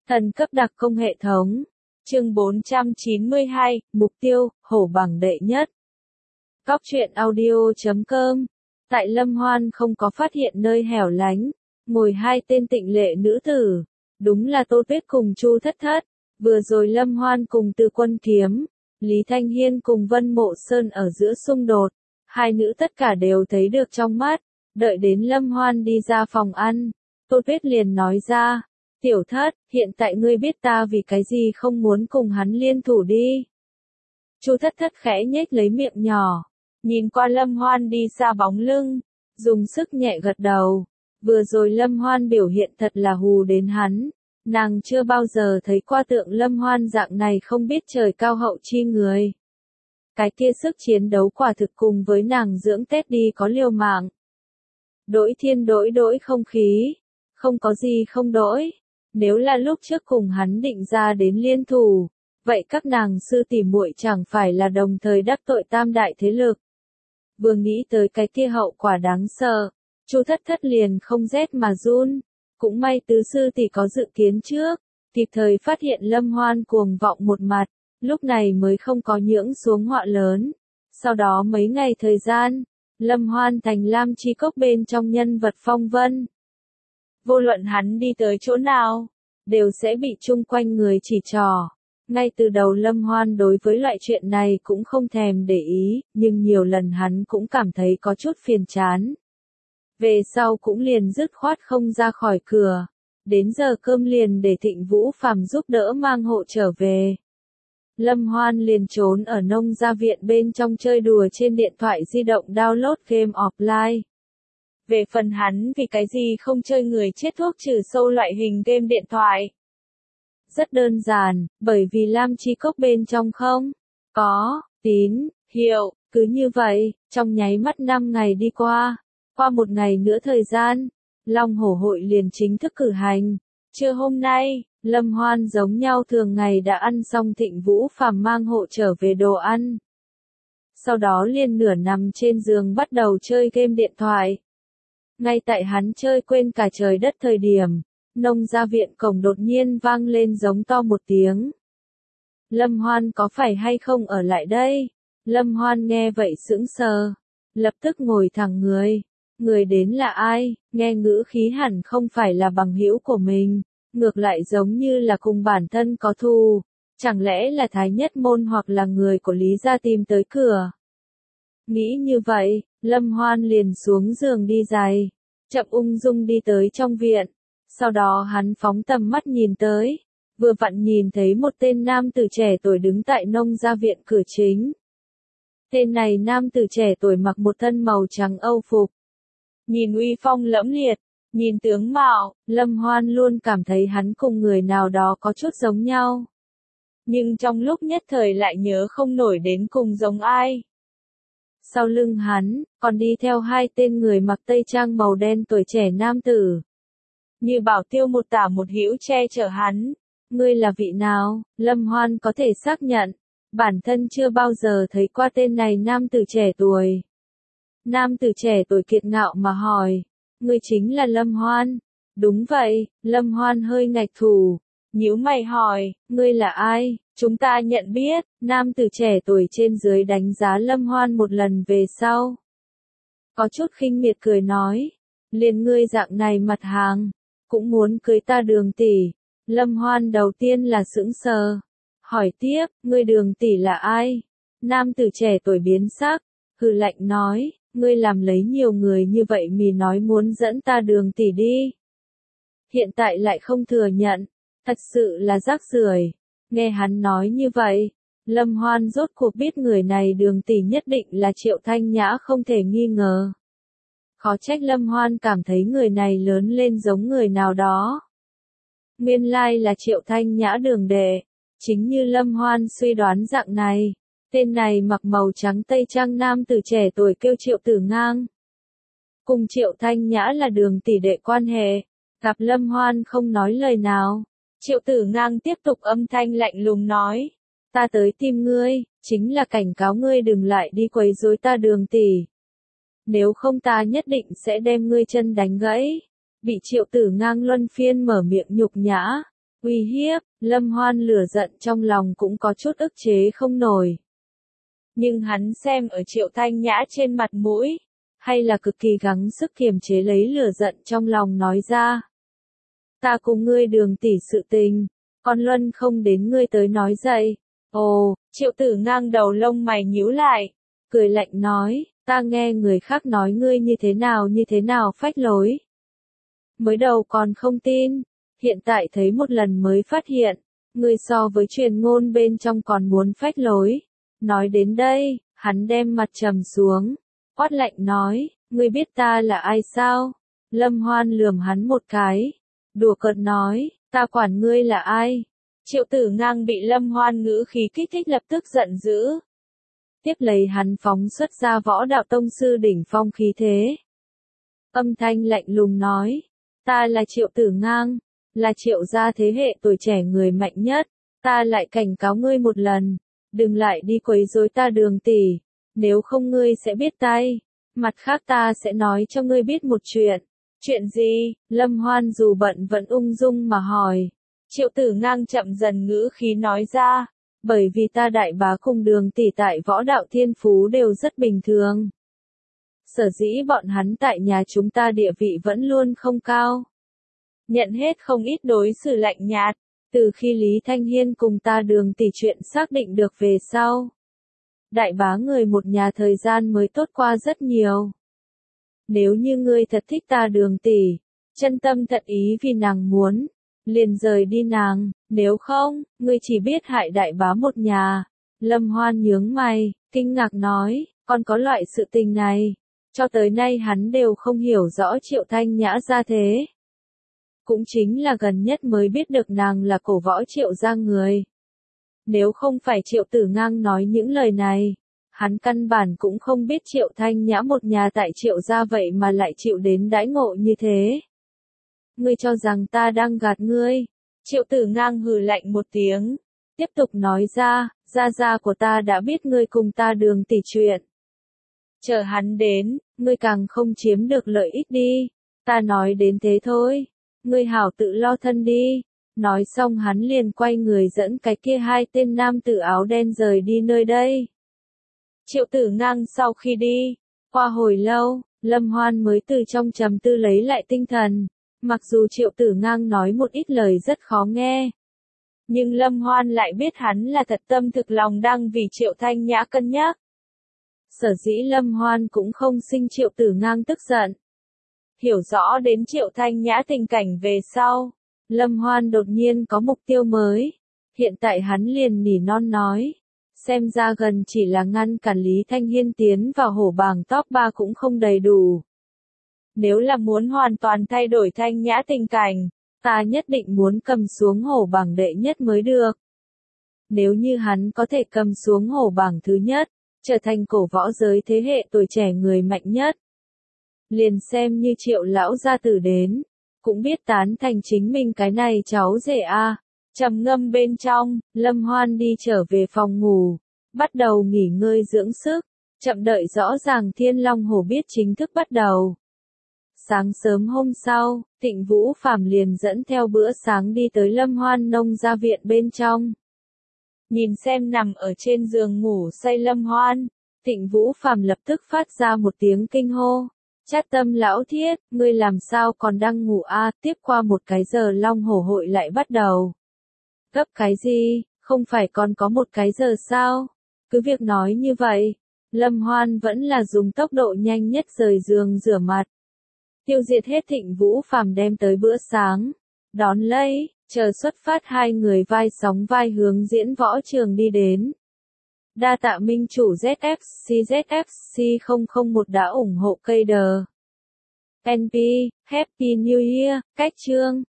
Thần cấp đặc công hệ thống. Chương 492, mục tiêu, hổ bằng đệ nhất. Góc truyện audio.com. Tại Lâm Hoan không có phát hiện nơi hẻo lánh, ngồi hai tên tịnh lệ nữ tử. Đúng là Tô Tuyết cùng Chu Thất Thất. Vừa rồi Lâm Hoan cùng Từ Quân Kiếm, Lý Thanh Hiên cùng Vân Mộ Sơn ở giữa xung đột. Hai nữ tất cả đều thấy được trong mắt. Đợi đến Lâm Hoan đi ra phòng ăn, Tô Tuyết liền nói ra. Tiểu Thất, hiện tại ngươi biết ta vì cái gì không muốn cùng hắn liên thủ đi. Chu Thất Thất khẽ nhếch lấy miệng nhỏ, nhìn qua Lâm Hoan đi xa bóng lưng, dùng sức nhẹ gật đầu. Vừa rồi Lâm Hoan biểu hiện thật là hù đến hắn, nàng chưa bao giờ thấy qua tượng Lâm Hoan dạng này không biết trời cao hậu chi người. Cái kia sức chiến đấu quả thực cùng với nàng dưỡng Tết đi có liều mạng. Đỗi thiên đỗi không khí, không có gì không đỗi. Nếu là lúc trước cùng hắn định ra đến liên thủ, vậy các nàng sư tỷ muội chẳng phải là đồng thời đắc tội tam đại thế lực. Vừa nghĩ tới cái kia hậu quả đáng sợ, Chu Thất Thất liền không rét mà run. Cũng may tứ sư tỷ có dự kiến trước, kịp thời phát hiện Lâm Hoan cuồng vọng một mặt, lúc này mới không có nhưỡng xuống họa lớn. Sau đó mấy ngày thời gian, Lâm Hoan thành Lam Chi Cốc bên trong nhân vật phong vân. Vô luận hắn đi tới chỗ nào, đều sẽ bị chung quanh người chỉ trỏ. Ngay từ đầu Lâm Hoan đối với loại chuyện này cũng không thèm để ý, nhưng nhiều lần hắn cũng cảm thấy có chút phiền chán. Về sau cũng liền dứt khoát không ra khỏi cửa. Đến giờ cơm liền để Thịnh Vũ Phàm giúp đỡ mang hộ trở về. Lâm Hoan liền trốn ở nông gia viện bên trong chơi đùa trên điện thoại di động download game offline. Về phần hắn vì cái gì không chơi người chết thuốc trừ sâu loại hình game điện thoại. Rất đơn giản, bởi vì Lam Chi Cốc bên trong không có tín hiệu, cứ như vậy, trong nháy mắt 5 ngày đi qua. Qua một ngày nữa thời gian, Long Hổ hội liền chính thức cử hành. Trưa hôm nay, Lâm Hoan giống nhau thường ngày đã ăn xong Thịnh Vũ Phàm mang hộ trở về đồ ăn. Sau đó liền nửa nằm trên giường bắt đầu chơi game điện thoại. Ngay tại hắn chơi quên cả trời đất thời điểm, nông gia viện cổng đột nhiên vang lên giống to một tiếng. Lâm Hoan có phải hay không ở lại đây? Lâm Hoan nghe vậy sững sờ, lập tức ngồi thẳng người. Người đến là ai? Nghe ngữ khí hẳn không phải là bằng hữu của mình, ngược lại giống như là cùng bản thân có thù. Chẳng lẽ là Thái Nhất Môn hoặc là người của Lý gia tìm tới cửa? Nghĩ như vậy, Lâm Hoan liền xuống giường đi giày, chậm ung dung đi tới trong viện. Sau đó hắn phóng tầm mắt nhìn tới, vừa vặn nhìn thấy một tên nam tử trẻ tuổi đứng tại nông gia viện cửa chính. Tên này nam tử trẻ tuổi mặc một thân màu trắng âu phục, nhìn uy phong lẫm liệt, nhìn tướng mạo, Lâm Hoan luôn cảm thấy hắn cùng người nào đó có chút giống nhau. Nhưng trong lúc nhất thời lại nhớ không nổi đến cùng giống ai. Sau lưng hắn, còn đi theo hai tên người mặc tây trang màu đen tuổi trẻ nam tử. Như bảo tiêu một tả một hữu che chở hắn. Ngươi là vị nào? Lâm Hoan có thể xác nhận, bản thân chưa bao giờ thấy qua tên này nam tử trẻ tuổi. Nam tử trẻ tuổi kiệt ngạo mà hỏi, ngươi chính là Lâm Hoan? Đúng vậy, Lâm Hoan hơi ngạch thủ, nhíu mày hỏi, ngươi là ai? Chúng ta nhận biết. Nam tử trẻ tuổi trên dưới đánh giá Lâm Hoan một lần về sau. Có chút khinh miệt cười nói, liền ngươi dạng này mặt hàng, cũng muốn cưới ta Đường tỷ. Lâm Hoan đầu tiên là sững sờ, hỏi tiếp, ngươi Đường tỷ là ai? Nam tử trẻ tuổi biến sắc, hừ lạnh nói, ngươi làm lấy nhiều người như vậy mì nói muốn dẫn ta Đường tỷ đi. Hiện tại lại không thừa nhận, thật sự là rác rưởi. Nghe hắn nói như vậy, Lâm Hoan rốt cuộc biết người này Đường tỷ nhất định là Triệu Thanh Nhã không thể nghi ngờ. Khó trách Lâm Hoan cảm thấy người này lớn lên giống người nào đó. Nguyên lai là Triệu Thanh Nhã Đường đệ, chính như Lâm Hoan suy đoán dạng này. Tên này mặc màu trắng tây trang nam tử trẻ tuổi kêu Triệu Tử Ngang. Cùng Triệu Thanh Nhã là Đường tỷ đệ quan hệ, gặp Lâm Hoan không nói lời nào. Triệu Tử Ngang tiếp tục âm thanh lạnh lùng nói, ta tới tìm ngươi, chính là cảnh cáo ngươi đừng lại đi quấy rối ta Đường tỷ. Nếu không ta nhất định sẽ đem ngươi chân đánh gãy. Bị Triệu Tử Ngang luân phiên mở miệng nhục nhã, uy hiếp, Lâm Hoan lửa giận trong lòng cũng có chút ức chế không nổi. Nhưng hắn xem ở Triệu Thanh Nhã trên mặt mũi, hay là cực kỳ gắng sức kiềm chế lấy lửa giận trong lòng nói ra. Ta cùng ngươi Đường tỷ sự tình, còn luân không đến ngươi tới nói dậy. Ồ, Triệu Tử Ngang đầu lông mày nhíu lại, cười lạnh nói, ta nghe người khác nói ngươi như thế nào phách lối. Mới đầu còn không tin, hiện tại thấy một lần mới phát hiện, ngươi so với truyền ngôn bên trong còn muốn phách lối. Nói đến đây, hắn đem mặt trầm xuống, quát lạnh nói, ngươi biết ta là ai sao? Lâm Hoan lườm hắn một cái, đùa cợt nói, ta quản ngươi là ai? Triệu Tử Ngang bị Lâm Hoan ngữ khí kích thích lập tức giận dữ. Tiếp lấy hắn phóng xuất ra võ đạo tông sư đỉnh phong khí thế. Âm thanh lạnh lùng nói, ta là Triệu Tử Ngang, là Triệu gia thế hệ tuổi trẻ người mạnh nhất, ta lại cảnh cáo ngươi một lần, đừng lại đi quấy rối ta Đường tỷ, nếu không ngươi sẽ biết tay. Mặt khác ta sẽ nói cho ngươi biết một chuyện. Chuyện gì? Lâm Hoan dù bận vẫn ung dung mà hỏi. Triệu Tử Ngang chậm dần ngữ khí nói ra, bởi vì ta đại bá cùng Đường tỷ tại võ đạo thiên phú đều rất bình thường. Sở dĩ bọn hắn tại nhà chúng ta địa vị vẫn luôn không cao. Nhận hết không ít đối xử lạnh nhạt, từ khi Lý Thanh Hiên cùng ta Đường tỷ chuyện xác định được về sau. Đại bá người một nhà thời gian mới tốt qua rất nhiều. Nếu như ngươi thật thích ta Đường tỷ, chân tâm thật ý vì nàng muốn, liền rời đi nàng, nếu không, ngươi chỉ biết hại đại bá một nhà. Lâm Hoan nhướng mày, kinh ngạc nói, còn có loại sự tình này, cho tới nay hắn đều không hiểu rõ Triệu Thanh Nhã ra thế. Cũng chính là gần nhất mới biết được nàng là cổ võ Triệu gia người. Nếu không phải Triệu Tử Ngang nói những lời này, hắn căn bản cũng không biết Triệu Thanh Nhã một nhà tại Triệu gia vậy mà lại chịu đến đãi ngộ như thế. Ngươi cho rằng ta đang gạt ngươi? Triệu Tử Ngang hừ lạnh một tiếng, tiếp tục nói ra, gia gia của ta đã biết ngươi cùng ta Đường tỷ chuyện. Chờ hắn đến, ngươi càng không chiếm được lợi ích đi, ta nói đến thế thôi, ngươi hảo tự lo thân đi. Nói xong hắn liền quay người dẫn cái kia hai tên nam tử áo đen rời đi nơi đây. Triệu Tử Ngang sau khi đi, qua hồi lâu, Lâm Hoan mới từ trong trầm tư lấy lại tinh thần. Mặc dù Triệu Tử Ngang nói một ít lời rất khó nghe, nhưng Lâm Hoan lại biết hắn là thật tâm thực lòng đang vì Triệu Thanh Nhã cân nhắc. Sở dĩ Lâm Hoan cũng không sinh Triệu Tử Ngang tức giận. Hiểu rõ đến Triệu Thanh Nhã tình cảnh về sau, Lâm Hoan đột nhiên có mục tiêu mới. Hiện tại hắn liền nỉ non nói, xem ra gần chỉ là ngăn cản Lý Thanh Hiên tiến vào hổ bảng top 3 cũng không đầy đủ. Nếu là muốn hoàn toàn thay đổi Thanh Nhã tình cảnh, ta nhất định muốn cầm xuống hổ bảng đệ nhất mới được. Nếu như hắn có thể cầm xuống hổ bảng thứ nhất, trở thành cổ võ giới thế hệ tuổi trẻ người mạnh nhất, liền xem như Triệu lão gia tử đến, cũng biết tán thành chính mình cái này cháu rể a. Trầm ngâm bên trong, Lâm Hoan đi trở về phòng ngủ, bắt đầu nghỉ ngơi dưỡng sức, chậm đợi rõ ràng Thiên Long Hổ biết chính thức bắt đầu. Sáng sớm hôm sau, Tịnh Vũ Phàm liền dẫn theo bữa sáng đi tới Lâm Hoan nông gia viện bên trong. Nhìn xem nằm ở trên giường ngủ say Lâm Hoan, Tịnh Vũ Phàm lập tức phát ra một tiếng kinh hô. Chát Tâm lão thiết, ngươi làm sao còn đang ngủ a? Tiếp qua một cái giờ Long Hổ hội lại bắt đầu. Gấp cái gì, không phải còn có một cái giờ sao? Cứ việc nói như vậy, Lâm Hoan vẫn là dùng tốc độ nhanh nhất rời giường rửa mặt. Tiêu diệt hết Tịnh Vũ Phàm đem tới bữa sáng. Đón lấy, chờ xuất phát hai người vai sóng vai hướng diễn võ trường đi đến. Đa tạ minh chủ ZFC 001 đã ủng hộ cây đờ. NP, Happy New Year, cách chương.